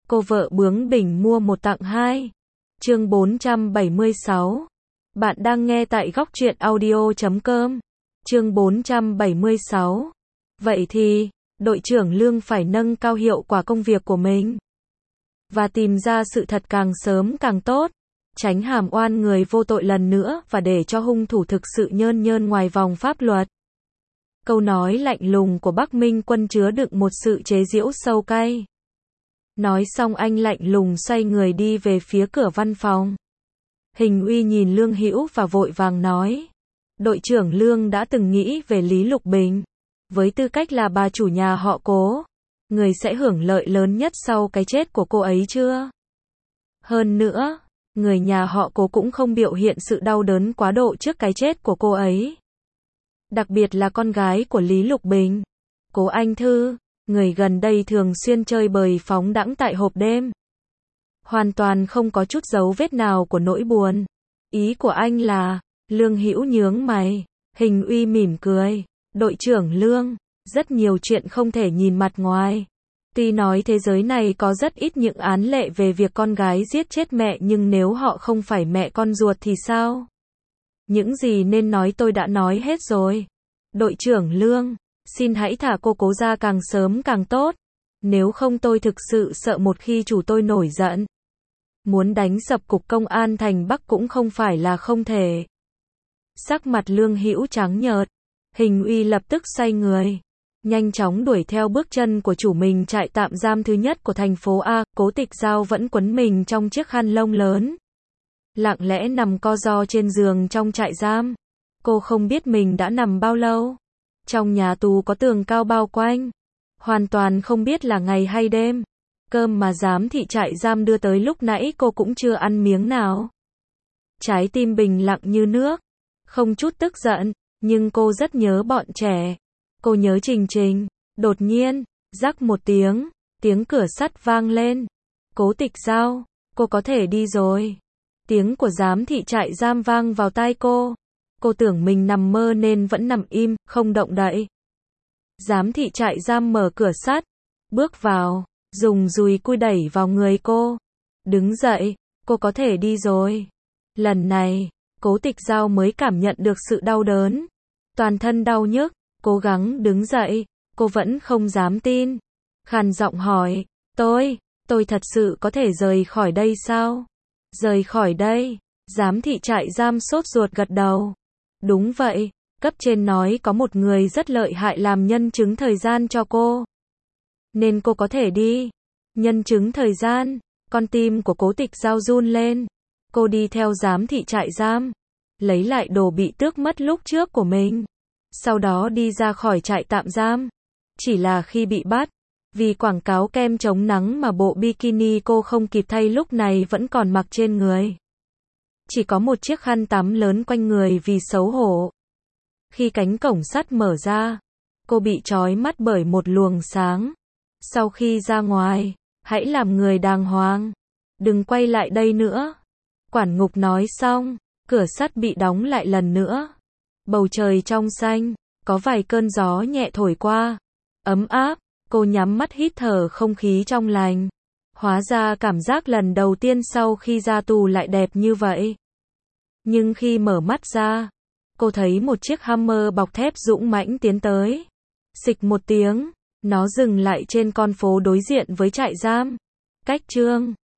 Cô vợ bướng bỉnh mua một tặng hai. Chương 476. Bạn đang nghe tại góc truyện audio.com. Chương 476. Vậy thì, đội trưởng Lương phải nâng cao hiệu quả công việc của mình và tìm ra sự thật càng sớm càng tốt, tránh hàm oan người vô tội lần nữa và để cho hung thủ thực sự nhơn nhơn ngoài vòng pháp luật. Câu nói lạnh lùng của Bắc Minh Quân chứa đựng một sự chế giễu sâu cay. Nói xong anh lạnh lùng xoay người đi về phía cửa văn phòng. Hình Uy nhìn Lương Hữu và vội vàng nói. Đội trưởng Lương đã từng nghĩ về Lý Lục Bình. Với tư cách là bà chủ nhà họ Cố, người sẽ hưởng lợi lớn nhất sau cái chết của cô ấy chưa? Hơn nữa, người nhà họ Cố cũng không biểu hiện sự đau đớn quá độ trước cái chết của cô ấy. Đặc biệt là con gái của Lý Lục Bình, Cố Anh Thư, người gần đây thường xuyên chơi bời phóng đãng tại hộp đêm. Hoàn toàn không có chút dấu vết nào của nỗi buồn. Ý của anh là, Lương Hữu nhướng mày, Hình Uy mỉm cười. Đội trưởng Lương, rất nhiều chuyện không thể nhìn mặt ngoài. Tuy nói thế giới này có rất ít những án lệ về việc con gái giết chết mẹ, nhưng nếu họ không phải mẹ con ruột thì sao? Những gì nên nói tôi đã nói hết rồi. Đội trưởng Lương, xin hãy thả cô Cố ra càng sớm càng tốt. Nếu không tôi thực sự sợ một khi chủ tôi nổi giận, muốn đánh sập cục công an thành Bắc cũng không phải là không thể. Sắc mặt Lương Hữu trắng nhợt. Hình Uy lập tức xoay người, nhanh chóng đuổi theo bước chân của chủ mình trại tạm giam thứ nhất của thành phố A. Cố Tịch Giao vẫn quấn mình trong chiếc khăn lông lớn, lặng lẽ nằm co ro trên giường trong trại giam. Cô không biết mình đã nằm bao lâu. Trong nhà tù có tường cao bao quanh, hoàn toàn không biết là ngày hay đêm. Cơm mà giám thị trại giam đưa tới lúc nãy cô cũng chưa ăn miếng nào. Trái tim bình lặng như nước, không chút tức giận, nhưng cô rất nhớ bọn trẻ. Cô nhớ Trình Trình. Đột nhiên, rắc một tiếng, tiếng cửa sắt vang lên. Cố Tịch Giao, cô có thể đi rồi. Tiếng của giám thị trại giam vang vào tai cô. Cô tưởng mình nằm mơ nên vẫn nằm im, không động đậy. Giám thị trại giam mở cửa sắt, bước vào, dùng dùi cui đẩy vào người cô. Đứng dậy, cô có thể đi rồi. Lần này, Cố Tịch Giao mới cảm nhận được sự đau đớn. Toàn thân đau nhức, cố gắng đứng dậy, cô vẫn không dám tin. Khàn giọng hỏi, tôi thật sự có thể rời khỏi đây sao? Rời khỏi đây? Giám thị trại giam sốt ruột gật đầu. Đúng vậy, cấp trên nói có một người rất lợi hại làm nhân chứng thời gian cho cô, nên cô có thể đi. Nhân chứng thời gian, con tim của Cố Tịch Giao run lên. Cô đi theo giám thị trại giam, lấy lại đồ bị tước mất lúc trước của mình, sau đó đi ra khỏi trại tạm giam. Chỉ là khi bị bắt, vì quảng cáo kem chống nắng mà bộ bikini cô không kịp thay lúc này vẫn còn mặc trên người. Chỉ có một chiếc khăn tắm lớn quanh người vì xấu hổ. Khi cánh cổng sắt mở ra, cô bị trói mắt bởi một luồng sáng. Sau khi ra ngoài, hãy làm người đàng hoàng, đừng quay lại đây nữa. Quản ngục nói xong, cửa sắt bị đóng lại lần nữa. Bầu trời trong xanh, có vài cơn gió nhẹ thổi qua, ấm áp. Cô nhắm mắt hít thở không khí trong lành. Hóa ra cảm giác lần đầu tiên sau khi ra tù lại đẹp như vậy. Nhưng khi mở mắt ra, cô thấy một chiếc Hummer bọc thép dũng mãnh tiến tới. Xịch một tiếng, nó dừng lại trên con phố đối diện với trại giam. Cách Trương